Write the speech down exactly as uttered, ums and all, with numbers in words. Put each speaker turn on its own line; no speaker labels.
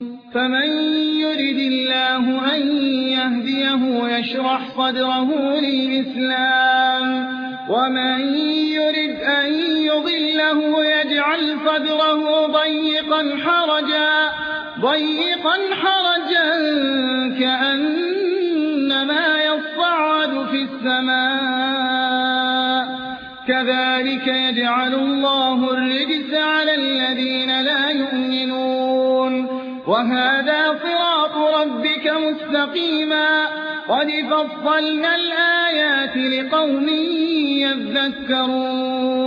فمن يرد الله أن يهديه يشرح صدره للإسلام ومن يرد أن يضله يجعل صدره ضيقا حرجا ضيقا حرجا كأنما يصعد في السماء كذلك يجعل الله الرجس على الذين لا يؤمنون وهذا صراط ربك مستقيما قد فصلنا الآيات لقوم يذكرون